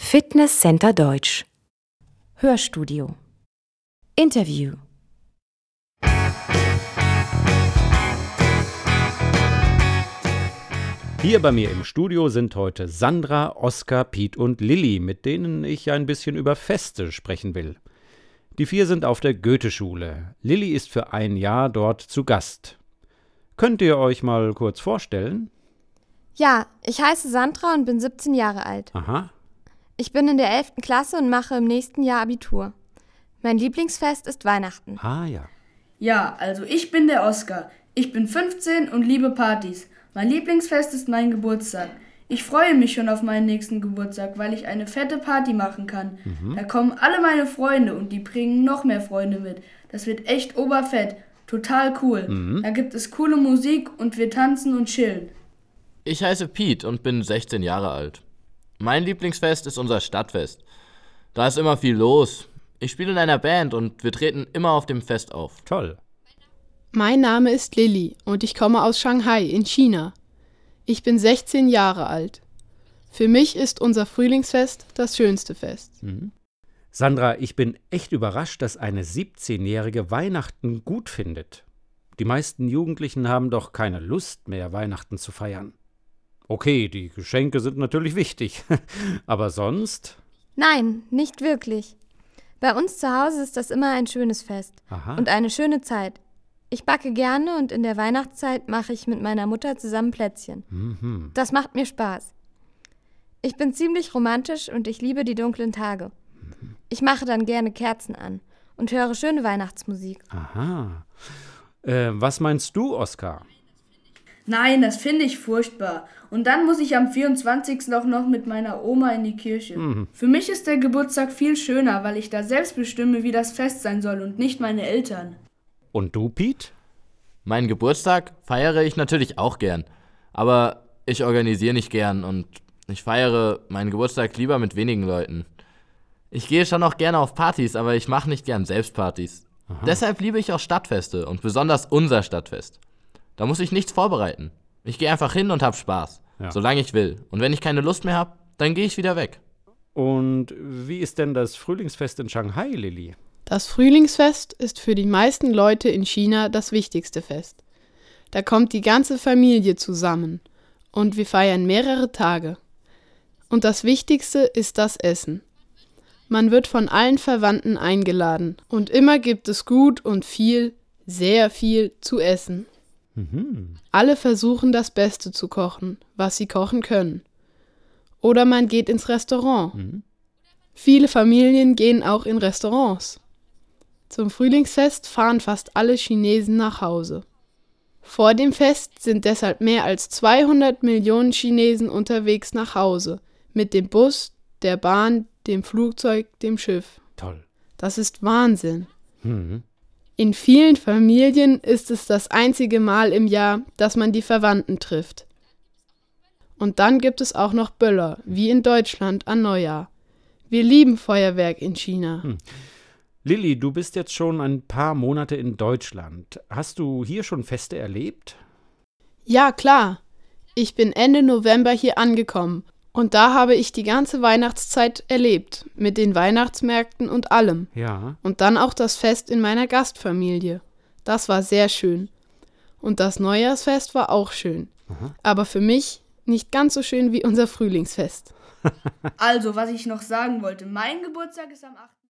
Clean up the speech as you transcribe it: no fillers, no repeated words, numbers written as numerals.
Fitness Center Deutsch. Hörstudio. Interview. Hier bei mir im Studio sind heute Sandra, Oskar, Piet und Lilli, mit denen ich ein bisschen über Feste sprechen will. Die 4 sind auf der Goetheschule. Lilli ist für ein Jahr dort zu Gast. Könnt ihr euch mal kurz vorstellen? Ja, ich heiße Sandra und bin 17 Jahre alt. Aha. Ich bin in der 11. Klasse und mache im nächsten Jahr Abitur. Mein Lieblingsfest ist Weihnachten. Ah ja. Ja, also ich bin der Oskar. Ich bin 15 und liebe Partys. Mein Lieblingsfest ist mein Geburtstag. Ich freue mich schon auf meinen nächsten Geburtstag, weil ich eine fette Party machen kann. Da kommen alle meine Freunde und die bringen noch mehr Freunde mit. Das wird echt oberfett. Total cool. Da gibt es coole Musik und wir tanzen und chillen. Ich heiße Piet und bin 16 Jahre alt. Mein Lieblingsfest ist unser Stadtfest. Da ist immer viel los. Ich spiele in einer Band und wir treten immer auf dem Fest auf. Toll. Mein Name ist Lilli und ich komme aus Shanghai in China. Ich bin 16 Jahre alt. Für mich ist unser Frühlingsfest das schönste Fest. Sandra, ich bin echt überrascht, dass eine 17-Jährige Weihnachten gut findet. Die meisten Jugendlichen haben doch keine Lust mehr, Weihnachten zu feiern. Okay, die Geschenke sind natürlich wichtig, aber sonst? Nein, nicht wirklich. Bei uns zu Hause ist das immer ein schönes Fest. Aha. Und eine schöne Zeit. Ich backe gerne und in der Weihnachtszeit mache ich mit meiner Mutter zusammen Plätzchen. Das macht mir Spaß. Ich bin ziemlich romantisch und ich liebe die dunklen Tage. Ich mache dann gerne Kerzen an und höre schöne Weihnachtsmusik. Aha. Was meinst du, Oskar? Nein, das finde ich furchtbar. Und dann muss ich am 24. auch noch mit meiner Oma in die Kirche. Für mich ist der Geburtstag viel schöner, weil ich da selbst bestimme, wie das Fest sein soll und nicht meine Eltern. Und du, Piet? Meinen Geburtstag feiere ich natürlich auch gern. Aber ich organisiere nicht gern und ich feiere meinen Geburtstag lieber mit wenigen Leuten. Ich gehe schon auch gerne auf Partys, aber ich mache nicht gern selbst Partys. Deshalb liebe ich auch Stadtfeste und besonders unser Stadtfest. Da muss ich nichts vorbereiten. Ich gehe einfach hin und hab Spaß, solange ich will. Und wenn ich keine Lust mehr habe, dann gehe ich wieder weg. Und wie ist denn das Frühlingsfest in Shanghai, Lilli? Das Frühlingsfest ist für die meisten Leute in China das wichtigste Fest. Da kommt die ganze Familie zusammen und wir feiern mehrere Tage. Und das Wichtigste ist das Essen. Man wird von allen Verwandten eingeladen und immer gibt es gut und viel, sehr viel zu essen. Alle versuchen das Beste zu kochen, was sie kochen können. Oder man geht ins Restaurant. Viele Familien gehen auch in Restaurants. Zum Frühlingsfest fahren fast alle Chinesen nach Hause. Vor dem Fest sind deshalb mehr als 200 Millionen Chinesen unterwegs nach Hause. Mit dem Bus, der Bahn, dem Flugzeug, dem Schiff. Toll. Das ist Wahnsinn. In vielen Familien ist es das einzige Mal im Jahr, dass man die Verwandten trifft. Und dann gibt es auch noch Böller, wie in Deutschland an Neujahr. Wir lieben Feuerwerk in China. Lilli, du bist jetzt schon ein paar Monate in Deutschland. Hast du hier schon Feste erlebt? Ja, klar. Ich bin Ende November hier angekommen. Und da habe ich die ganze Weihnachtszeit erlebt, mit den Weihnachtsmärkten und allem. Ja. Und dann auch das Fest in meiner Gastfamilie. Das war sehr schön. Und das Neujahrsfest war auch schön. Aber für mich nicht ganz so schön wie unser Frühlingsfest. Also, was ich noch sagen wollte, mein Geburtstag ist am 8.